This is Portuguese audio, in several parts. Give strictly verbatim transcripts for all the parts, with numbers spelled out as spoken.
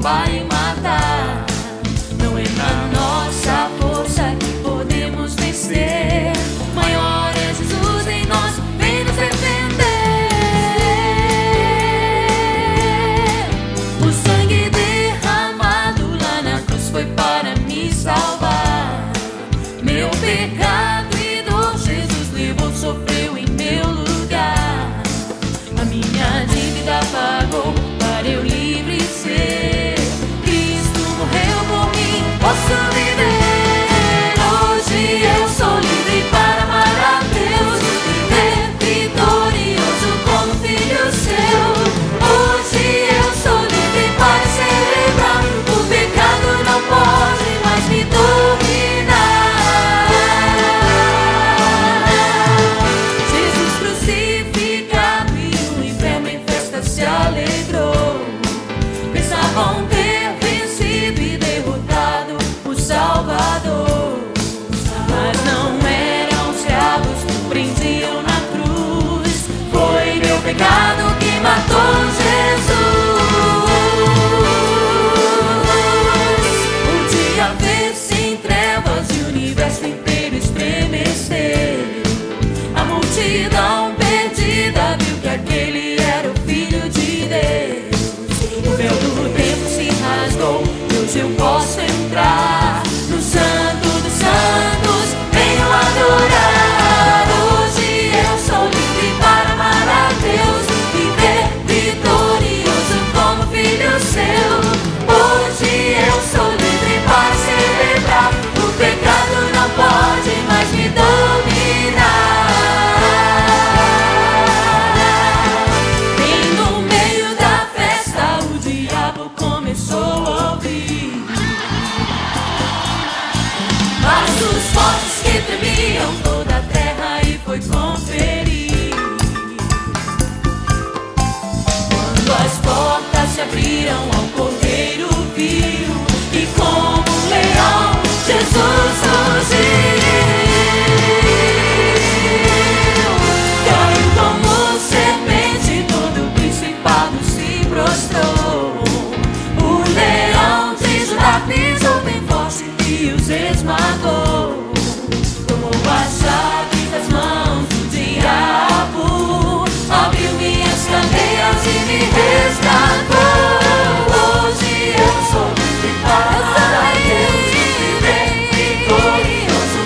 roubar e matar. Não é na nossa força que podemos vencer. Maior é Jesus em nós, vem nos defender. O sangue derramado lá na cruz foi para me salvar. Meu pecado e dor Jesus levou, sofreu em meu lugar. A minha dívida pagou para eu livre ser. Cristo morreu por mim, posso viver. Hoje eu sou livre para amar a Deus, viver vitorioso como filho seu. Hoje eu sou livre para celebrar. O pecado não pode mais me dominar. Jesus crucificado e o inferno em festa se alegrou. Pensavam ter vencido e derrotado o Salvador, mas não eram os diabos que prendiam na cruz. Foi meu pecado que matou Jesus. O dia fez-se em trevas e o universo inteiro estremeceu. A multidão perdida viu que aquele era o Filho de Deus. O véu do tempo se rasgou e hoje eu posso entrar no Santo dos Santos, venho adorar. Hoje eu sou livre para amar a Deus, viver vitorioso como filho seu. Hoje eu sou livre para celebrar. O pecado não pode mais me dominar. E no meio da festa o diabo começou a ouvir mas os fortes que tremiam toda a terra e foi conferir. Quando as portas se abriram ao Cordeiro viu, e como um leão Jesus surgiu. Caiu como serpente, todo o principado se prostrou. O leão de Judá pisou bem forte e os esmagou. Tomou as chaves das mãos do diabo, abriu minhas cadeias e me resgatou. Hoje eu sou livre para amar a Deus, viver vitorioso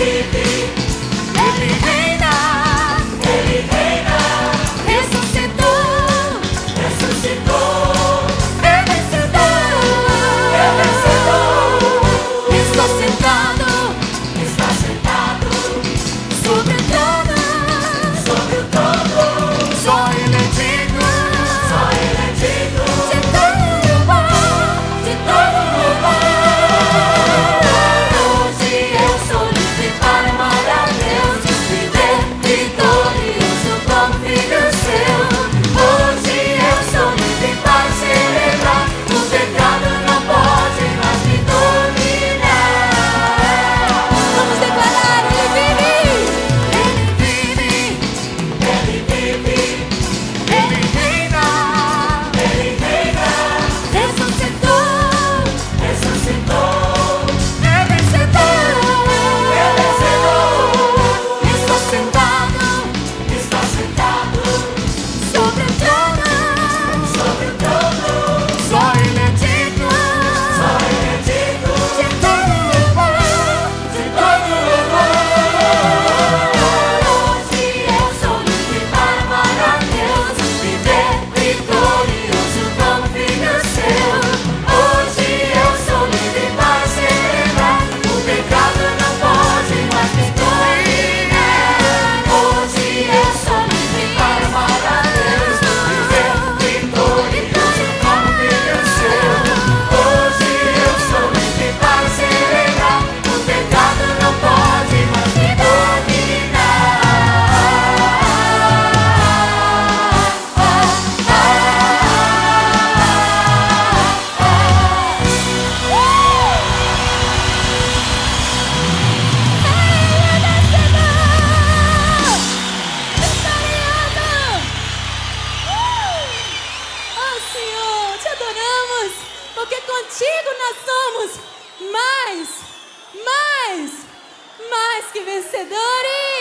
Porque contigo nós somos mais, mais, mais que vencedores.